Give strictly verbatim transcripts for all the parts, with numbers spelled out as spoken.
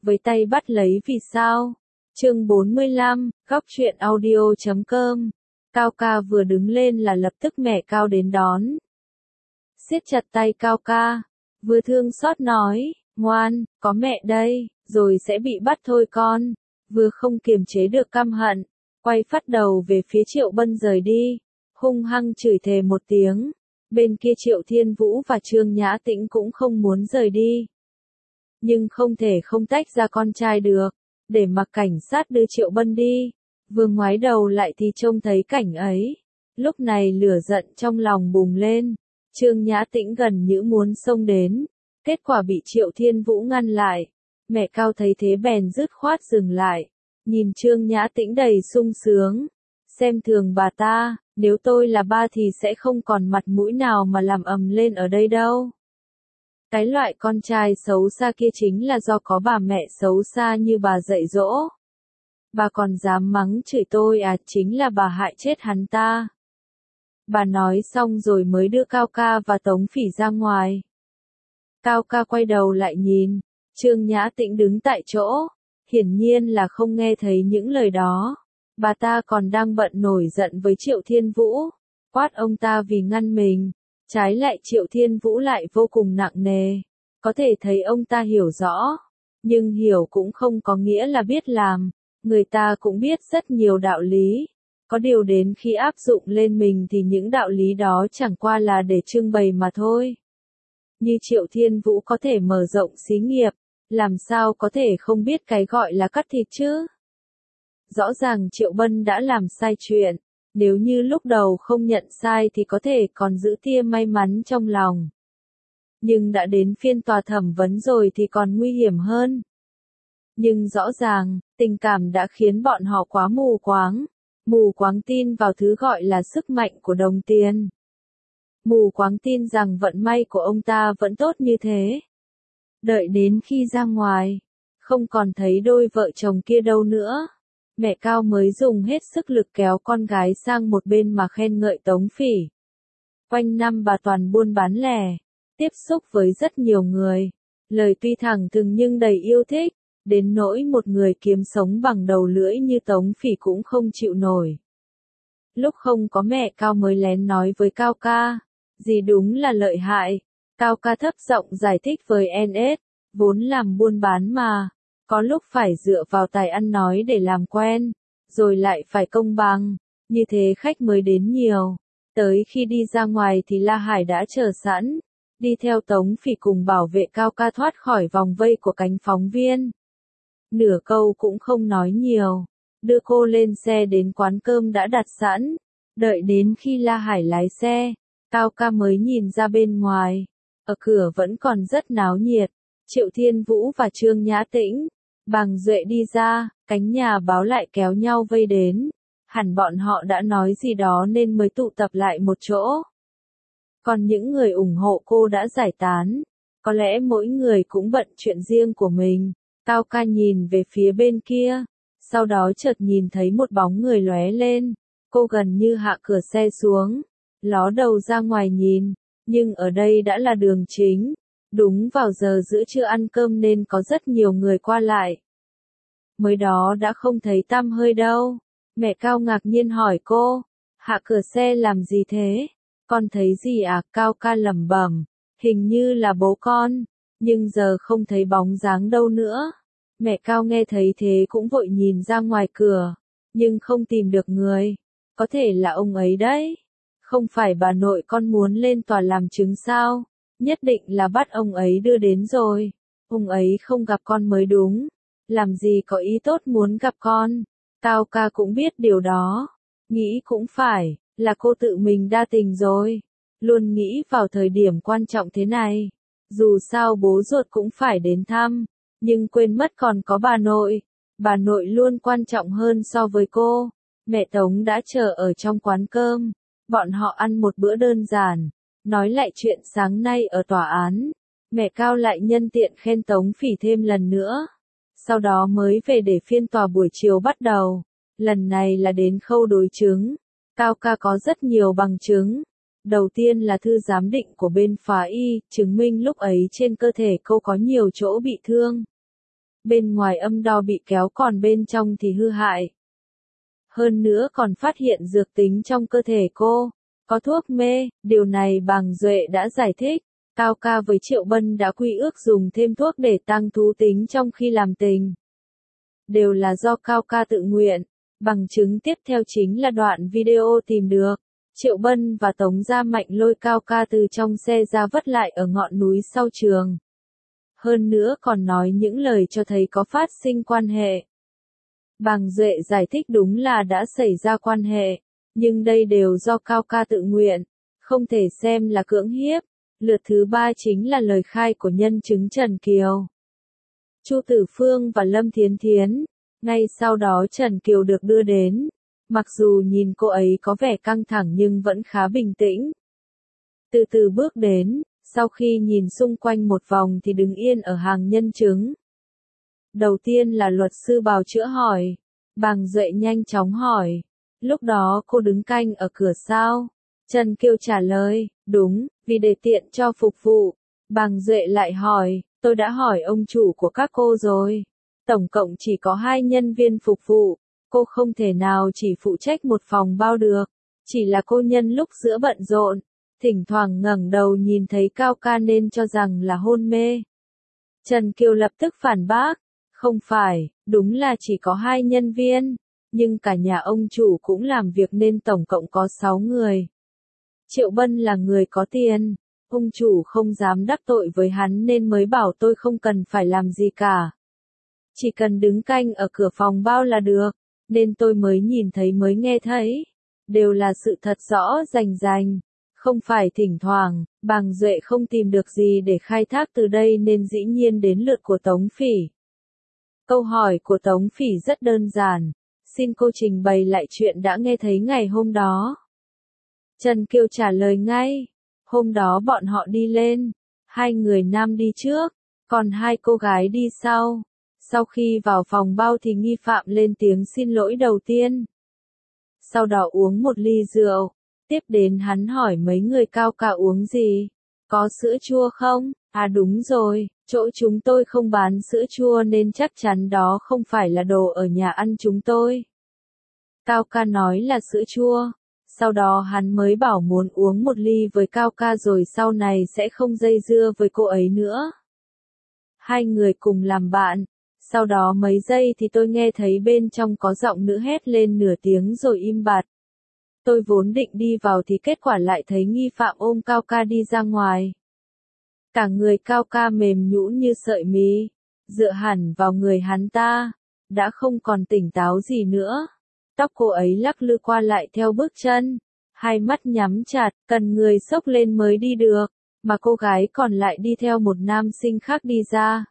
với tay bắt lấy vì sao. Chương bốn mươi lăm, góc truyện audio chấm com. Cao ca vừa đứng lên là lập tức mẹ Cao đến đón. Siết chặt tay Cao ca, vừa thương xót nói, ngoan, có mẹ đây, rồi sẽ bị bắt thôi con. Vừa không kiềm chế được căm hận, quay phát đầu về phía Triệu Bân rời đi, hung hăng chửi thề một tiếng. Bên kia Triệu Thiên Vũ và Trương Nhã Tĩnh cũng không muốn rời đi. Nhưng không thể không tách ra con trai được, để mặc cảnh sát đưa Triệu Bân đi. Vừa ngoái đầu lại thì trông thấy cảnh ấy. Lúc này lửa giận trong lòng bùng lên, Trương Nhã Tĩnh gần như muốn xông đến. Kết quả bị Triệu Thiên Vũ ngăn lại. Mẹ Cao thấy thế bèn dứt khoát dừng lại, nhìn Trương Nhã Tĩnh đầy sung sướng. Xem thường bà ta, nếu tôi là ba thì sẽ không còn mặt mũi nào mà làm ầm lên ở đây đâu. Cái loại con trai xấu xa kia chính là do có bà mẹ xấu xa như bà dạy dỗ. Bà còn dám mắng chửi tôi à, chính là bà hại chết hắn ta. Bà nói xong rồi mới đưa Cao ca và Tống Phỉ ra ngoài. Cao ca quay đầu lại nhìn, Trương Nhã Tĩnh đứng tại chỗ, hiển nhiên là không nghe thấy những lời đó. Bà ta còn đang bận nổi giận với Triệu Thiên Vũ, quát ông ta vì ngăn mình. Trái lại Triệu Thiên Vũ lại vô cùng nặng nề. Có thể thấy ông ta hiểu rõ, nhưng hiểu cũng không có nghĩa là biết làm. Người ta cũng biết rất nhiều đạo lý. Có điều đến khi áp dụng lên mình thì những đạo lý đó chẳng qua là để trưng bày mà thôi. Như Triệu Thiên Vũ có thể mở rộng xí nghiệp, làm sao có thể không biết cái gọi là cắt thịt chứ? Rõ ràng Triệu Bân đã làm sai chuyện, nếu như lúc đầu không nhận sai thì có thể còn giữ tia may mắn trong lòng. Nhưng đã đến phiên tòa thẩm vấn rồi thì còn nguy hiểm hơn. Nhưng rõ ràng, tình cảm đã khiến bọn họ quá mù quáng, mù quáng tin vào thứ gọi là sức mạnh của đồng tiền. Mù quáng tin rằng vận may của ông ta vẫn tốt như thế. Đợi đến khi ra ngoài, không còn thấy đôi vợ chồng kia đâu nữa. Mẹ Cao mới dùng hết sức lực kéo con gái sang một bên mà khen ngợi Tống Phỉ. Quanh năm bà toàn buôn bán lẻ, tiếp xúc với rất nhiều người. Lời tuy thẳng thừng nhưng đầy yêu thích, đến nỗi một người kiếm sống bằng đầu lưỡi như Tống Phỉ cũng không chịu nổi. Lúc không có mẹ Cao mới lén nói với Cao ca, dì đúng là lợi hại. Cao ca thấp giọng giải thích với en ét, vốn làm buôn bán mà. Có lúc phải dựa vào tài ăn nói để làm quen, rồi lại phải công bằng, như thế khách mới đến nhiều. Tới khi đi ra ngoài thì La Hải đã chờ sẵn, đi theo Tống Phỉ cùng bảo vệ Cao ca thoát khỏi vòng vây của cánh phóng viên. Nửa câu cũng không nói nhiều, đưa cô lên xe đến quán cơm đã đặt sẵn, đợi đến khi La Hải lái xe, Cao ca mới nhìn ra bên ngoài, ở cửa vẫn còn rất náo nhiệt, Triệu Thiên Vũ và Trương Nhã Tĩnh. Bàng Duệ đi ra, cánh nhà báo lại kéo nhau vây đến. Hẳn bọn họ đã nói gì đó nên mới tụ tập lại một chỗ. Còn những người ủng hộ cô đã giải tán. Có lẽ mỗi người cũng bận chuyện riêng của mình. Cao ca nhìn về phía bên kia. Sau đó chợt nhìn thấy một bóng người lóe lên. Cô gần như hạ cửa xe xuống, ló đầu ra ngoài nhìn. Nhưng ở đây đã là đường chính. Đúng vào giờ giữa trưa ăn cơm nên có rất nhiều người qua lại. Mới đó đã không thấy tăm hơi đâu. Mẹ Cao ngạc nhiên hỏi cô, hạ cửa xe làm gì thế? Con thấy gì à? Cao ca lẩm bẩm, hình như là bố con, nhưng giờ không thấy bóng dáng đâu nữa. Mẹ Cao nghe thấy thế cũng vội nhìn ra ngoài cửa, nhưng không tìm được người. Có thể là ông ấy đấy. Không phải bà nội con muốn lên tòa làm chứng sao? Nhất định là bắt ông ấy đưa đến rồi. Ông ấy không gặp con mới đúng. Làm gì có ý tốt muốn gặp con. Cao ca cũng biết điều đó. Nghĩ cũng phải, là cô tự mình đa tình rồi. Luôn nghĩ vào thời điểm quan trọng thế này. Dù sao bố ruột cũng phải đến thăm. Nhưng quên mất còn có bà nội. Bà nội luôn quan trọng hơn so với cô. Mẹ Tống đã chờ ở trong quán cơm. Bọn họ ăn một bữa đơn giản. Nói lại chuyện sáng nay ở tòa án, mẹ Cao lại nhân tiện khen Tống Phỉ thêm lần nữa. Sau đó mới về để phiên tòa buổi chiều bắt đầu. Lần này là đến khâu đối chứng. Cao ca có rất nhiều bằng chứng. Đầu tiên là thư giám định của bên phá y, chứng minh lúc ấy trên cơ thể cô có nhiều chỗ bị thương. Bên ngoài âm đo bị kéo còn bên trong thì hư hại. Hơn nữa còn phát hiện dược tính trong cơ thể cô, có thuốc mê, điều này Bàng Duệ đã giải thích. Cao ca với Triệu Bân đã quy ước dùng thêm thuốc để tăng thú tính trong khi làm tình. Đều là do Cao ca tự nguyện. Bằng chứng tiếp theo chính là đoạn video tìm được. Triệu Bân và Tống Gia Mạnh lôi Cao ca từ trong xe ra vất lại ở ngọn núi sau trường. Hơn nữa còn nói những lời cho thấy có phát sinh quan hệ. Bàng Duệ giải thích đúng là đã xảy ra quan hệ, nhưng đây đều do Cao ca tự nguyện, không thể xem là cưỡng hiếp. Lượt thứ ba chính là lời khai của nhân chứng Trần Kiều, Chu Tử Phương và Lâm Thiến Thiến. Ngay sau đó Trần Kiều được đưa đến. Mặc dù nhìn cô ấy có vẻ căng thẳng nhưng vẫn khá bình tĩnh. Từ từ bước đến, sau khi nhìn xung quanh một vòng thì đứng yên ở hàng nhân chứng. Đầu tiên là luật sư bào chữa hỏi. Bàng Duệ nhanh chóng hỏi. Lúc đó cô đứng canh ở cửa sao? Trần Kiều trả lời, đúng, vì để tiện cho phục vụ. Bàng Duệ lại hỏi, tôi đã hỏi ông chủ của các cô rồi. Tổng cộng chỉ có hai nhân viên phục vụ. Cô không thể nào chỉ phụ trách một phòng bao được. Chỉ là cô nhân lúc giữa bận rộn, thỉnh thoảng ngẩng đầu nhìn thấy Cao ca nên cho rằng là hôn mê. Trần Kiều lập tức phản bác, không phải, đúng là chỉ có hai nhân viên, nhưng cả nhà ông chủ cũng làm việc nên tổng cộng có sáu người. Triệu Bân là người có tiền, ông chủ không dám đắc tội với hắn nên mới bảo tôi không cần phải làm gì cả. Chỉ cần đứng canh ở cửa phòng bao là được, nên tôi mới nhìn thấy mới nghe thấy. Đều là sự thật rõ rành rành, không phải thỉnh thoảng. Bàng Duệ không tìm được gì để khai thác từ đây nên dĩ nhiên đến lượt của Tống Phỉ. Câu hỏi của Tống Phỉ rất đơn giản, xin cô trình bày lại chuyện đã nghe thấy ngày hôm đó. Trần Kiều trả lời ngay, hôm đó bọn họ đi lên, hai người nam đi trước, còn hai cô gái đi sau. Sau khi vào phòng bao thì nghi phạm lên tiếng xin lỗi đầu tiên. Sau đó uống một ly rượu, tiếp đến hắn hỏi mấy người Cao ca uống gì, có sữa chua không? À đúng rồi, chỗ chúng tôi không bán sữa chua nên chắc chắn đó không phải là đồ ở nhà ăn chúng tôi. Cao ca nói là sữa chua, sau đó hắn mới bảo muốn uống một ly với Cao ca rồi sau này sẽ không dây dưa với cô ấy nữa. Hai người cùng làm bạn. Sau đó mấy giây thì tôi nghe thấy bên trong có giọng nữ hét lên nửa tiếng rồi im bặt. Tôi vốn định đi vào thì kết quả lại thấy nghi phạm ôm Cao ca đi ra ngoài. Cả người Cao ca mềm nhũn như sợi mì, dựa hẳn vào người hắn ta, đã không còn tỉnh táo gì nữa. Tóc cô ấy lắc lư qua lại theo bước chân, hai mắt nhắm chặt, cần người xốc lên mới đi được, mà cô gái còn lại đi theo một nam sinh khác đi ra.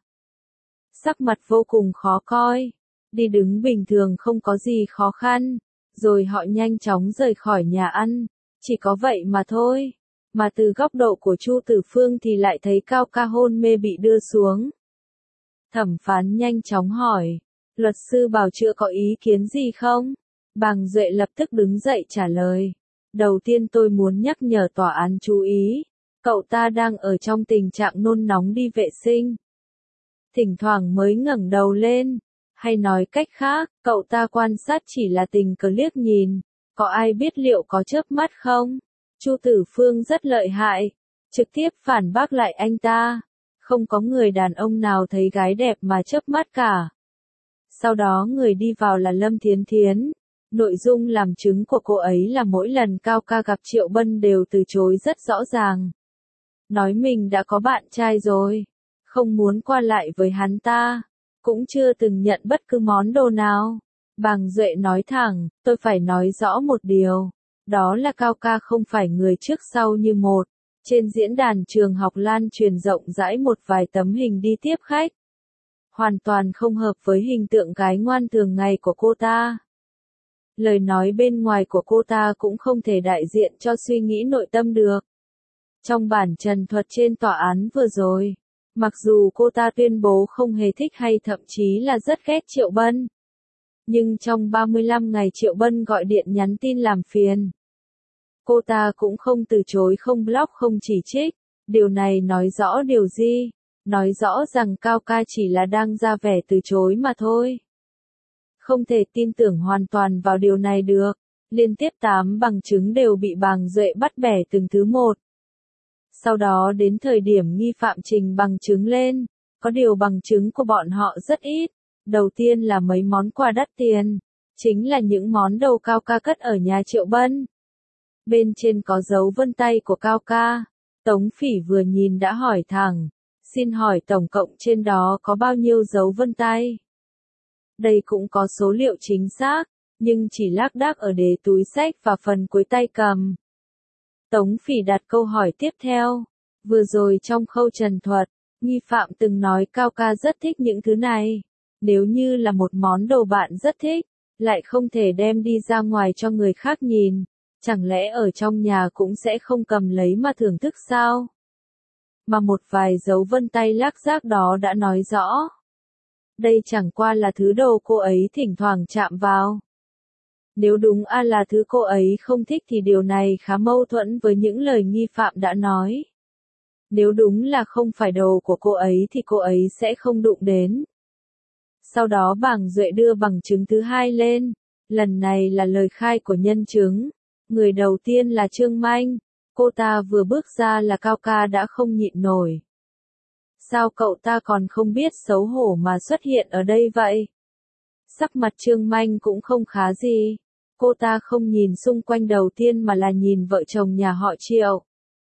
Sắc mặt vô cùng khó coi, đi đứng bình thường không có gì khó khăn, rồi họ nhanh chóng rời khỏi nhà ăn, chỉ có vậy mà thôi. Mà từ góc độ của Chu Tử Phương thì lại thấy Cao ca hôn mê bị đưa xuống. Thẩm phán nhanh chóng hỏi, luật sư bào chữa có ý kiến gì không? Bàng Duệ lập tức đứng dậy trả lời, đầu tiên tôi muốn nhắc nhở tòa án chú ý, cậu ta đang ở trong tình trạng nôn nóng đi vệ sinh. Thỉnh thoảng mới ngẩng đầu lên, hay nói cách khác, cậu ta quan sát chỉ là tình cờ liếc nhìn, có ai biết liệu có chớp mắt không? Chu Tử Phương rất lợi hại, trực tiếp phản bác lại anh ta, không có người đàn ông nào thấy gái đẹp mà chớp mắt cả. Sau đó người đi vào là Lâm Thiến Thiến, nội dung làm chứng của cô ấy là mỗi lần Cao ca gặp Triệu Bân đều từ chối rất rõ ràng. Nói mình đã có bạn trai rồi, không muốn qua lại với hắn ta, cũng chưa từng nhận bất cứ món đồ nào. Bàng Duệ nói thẳng, tôi phải nói rõ một điều, đó là Cao ca không phải người trước sau như một. Trên diễn đàn trường học lan truyền rộng rãi một vài tấm hình đi tiếp khách, hoàn toàn không hợp với hình tượng gái ngoan thường ngày của cô ta. Lời nói bên ngoài của cô ta cũng không thể đại diện cho suy nghĩ nội tâm được. Trong bản trần thuật trên tòa án vừa rồi, mặc dù cô ta tuyên bố không hề thích hay thậm chí là rất ghét Triệu Bân, nhưng trong ba mươi lăm ngày Triệu Bân gọi điện nhắn tin làm phiền, cô ta cũng không từ chối, không block, không chỉ trích. Điều này nói rõ điều gì? nói rõ rằng Cao ca chỉ là đang ra vẻ từ chối mà thôi. Không thể tin tưởng hoàn toàn vào điều này được, liên tiếp tám bằng chứng đều bị Bàng Duệ bắt bẻ từng thứ một. Sau đó đến thời điểm nghi phạm trình bằng chứng lên, có điều bằng chứng của bọn họ rất ít. Đầu tiên là mấy món quà đắt tiền, chính là những món đồ Cao ca cất ở nhà Triệu Bân. Bên trên có dấu vân tay của Cao ca. Tống Phỉ vừa nhìn đã hỏi thẳng, xin hỏi tổng cộng trên đó có bao nhiêu dấu vân tay? Đây cũng có số liệu chính xác, nhưng chỉ lác đác ở đế túi xách và phần cuối tay cầm. Tống Phỉ đặt câu hỏi tiếp theo, vừa rồi trong khâu trần thuật, nghi phạm từng nói Cao ca rất thích những thứ này. Nếu như là một món đồ bạn rất thích, lại không thể đem đi ra ngoài cho người khác nhìn, chẳng lẽ ở trong nhà cũng sẽ không cầm lấy mà thưởng thức sao? Mà một vài dấu vân tay lác rác đó đã nói rõ. Đây chẳng qua là thứ đồ cô ấy thỉnh thoảng chạm vào. Nếu đúng a là thứ cô ấy không thích thì điều này khá mâu thuẫn với những lời nghi phạm đã nói. Nếu đúng là không phải đồ của cô ấy thì cô ấy sẽ không đụng đến. Sau đó Bàng Duệ đưa bằng chứng thứ hai lên, lần này là lời khai của nhân chứng. Người đầu tiên là Trương Manh, cô ta vừa bước ra là Cao ca đã không nhịn nổi. Sao cậu ta còn không biết xấu hổ mà xuất hiện ở đây vậy? Sắc mặt Trương Manh cũng không khá gì, cô ta không nhìn xung quanh đầu tiên mà là nhìn vợ chồng nhà họ Triệu.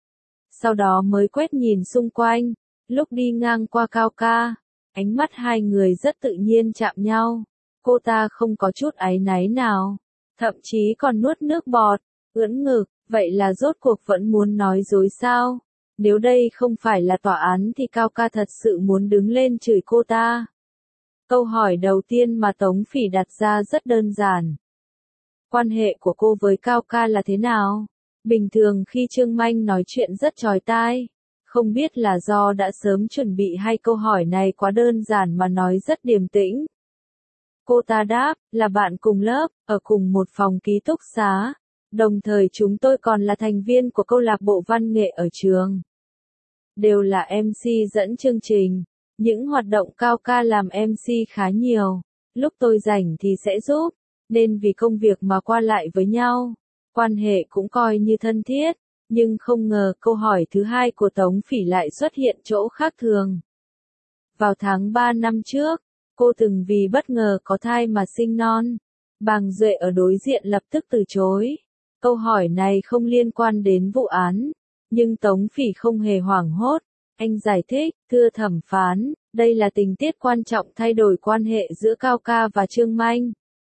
Sau đó mới quét nhìn xung quanh, lúc đi ngang qua Cao ca, ánh mắt hai người rất tự nhiên chạm nhau, cô ta không có chút áy náy nào, thậm chí còn nuốt nước bọt, ưỡn ngực, vậy là rốt cuộc vẫn muốn nói dối sao? Nếu đây không phải là tòa án thì Cao ca thật sự muốn đứng lên chửi cô ta. Câu hỏi đầu tiên mà Tống Phỉ đặt ra rất đơn giản. Quan hệ của cô với Cao ca là thế nào? Bình thường khi Trương Manh nói chuyện rất chói tai, không biết là do đã sớm chuẩn bị hay câu hỏi này quá đơn giản mà nói rất điềm tĩnh. Cô ta đáp, là bạn cùng lớp, ở cùng một phòng ký túc xá. Đồng thời chúng tôi còn là thành viên của câu lạc bộ văn nghệ ở trường. Đều là em xê dẫn chương trình. Những hoạt động Cao ca làm em xê khá nhiều. Lúc tôi rảnh thì sẽ giúp. Nên vì công việc mà qua lại với nhau. Quan hệ cũng coi như thân thiết. Nhưng không ngờ câu hỏi thứ hai của Tống Phỉ lại xuất hiện chỗ khác thường. Vào tháng ba năm trước, cô từng vì bất ngờ có thai mà sinh non. Bàng Duệ ở đối diện lập tức từ chối. Câu hỏi này không liên quan đến vụ án, nhưng Tống Phỉ không hề hoảng hốt. Anh giải thích, thưa thẩm phán, đây là tình tiết quan trọng thay đổi quan hệ giữa Cao ca và Trương Manh.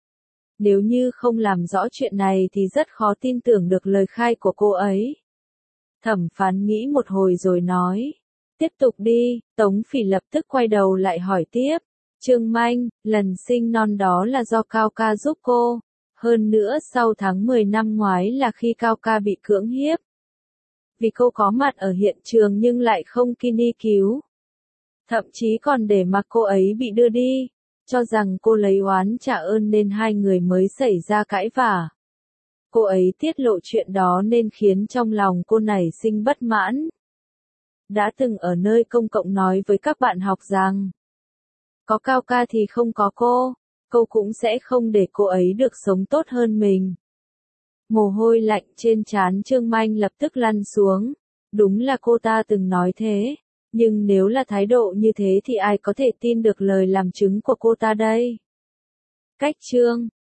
Nếu như không làm rõ chuyện này thì rất khó tin tưởng được lời khai của cô ấy. Thẩm phán nghĩ một hồi rồi nói, tiếp tục đi. Tống Phỉ lập tức quay đầu lại hỏi tiếp, Trương Manh, lần sinh non đó là do Cao ca giúp cô. Hơn nữa sau tháng mười năm ngoái là khi Cao ca bị cưỡng hiếp. Vì cô có mặt ở hiện trường nhưng lại không kini cứu. Thậm chí còn để mặc cô ấy bị đưa đi, cho rằng cô lấy oán trả ơn nên hai người mới xảy ra cãi vã. Cô ấy tiết lộ chuyện đó nên khiến trong lòng cô nảy sinh bất mãn. Đã từng ở nơi công cộng nói với các bạn học rằng, có Cao ca thì không có cô. Cô cũng sẽ không để cô ấy được sống tốt hơn mình. Mồ hôi lạnh trên trán Trương Manh lập tức lăn xuống. Đúng là cô ta từng nói thế. Nhưng nếu là thái độ như thế thì ai có thể tin được lời làm chứng của cô ta đây? Cách chương